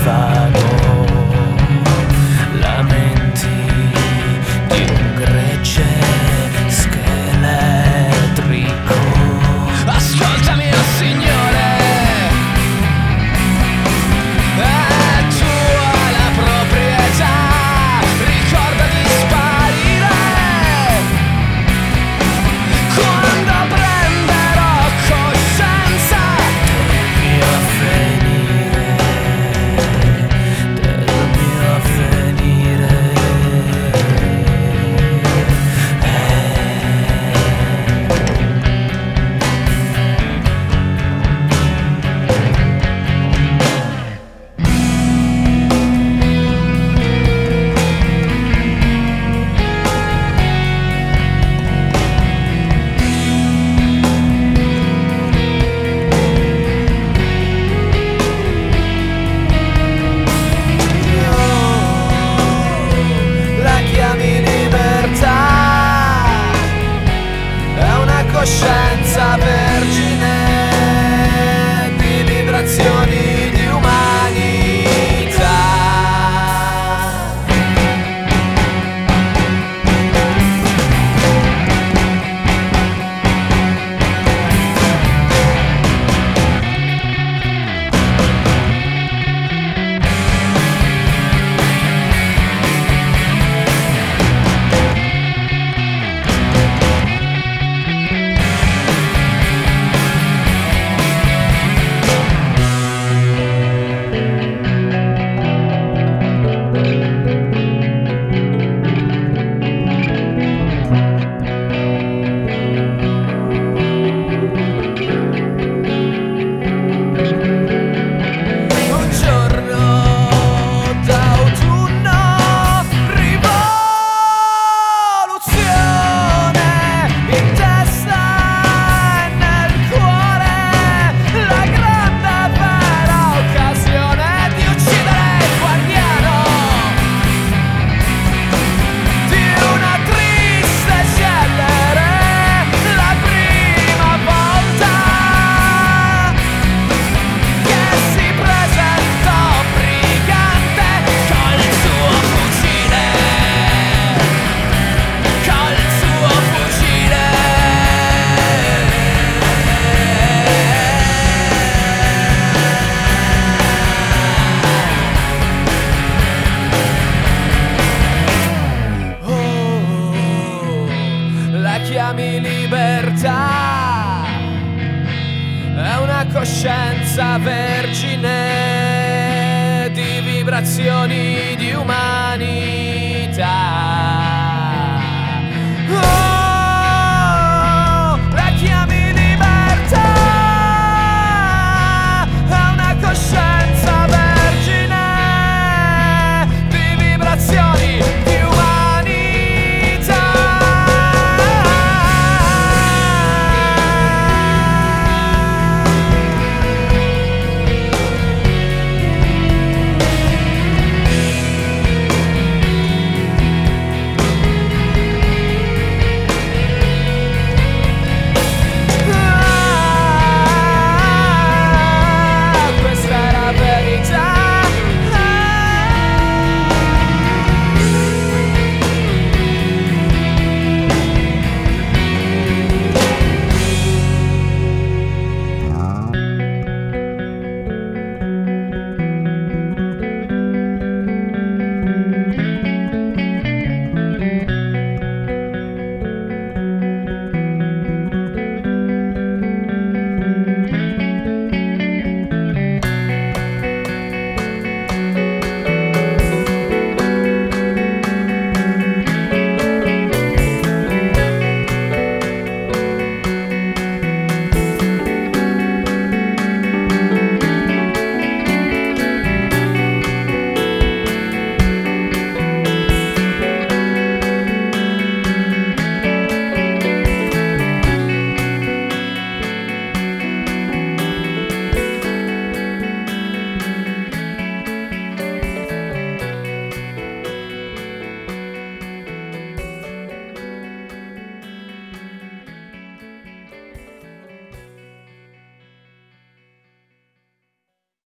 vago, lamenti di un gregge scheletrico. Ascoltami, oh Signore, è tua la proprietà, ricorda di sparire quando prenderò coscienza del mio avvenire, del mio avvenire. La chiami libertà, è una coscienza vergine di vibrazioni di umanità. Un giorno d'autunno, rivoluzione in testa e nel cuore, la grande e vera occasione di uccidere il guardiano di una triste cellere, la prima volta che si presentò brigante con il suo fucile, con il suo fucile. Oh, la chiami libertà, è una coscienza vergine di vibrazioni di umanità.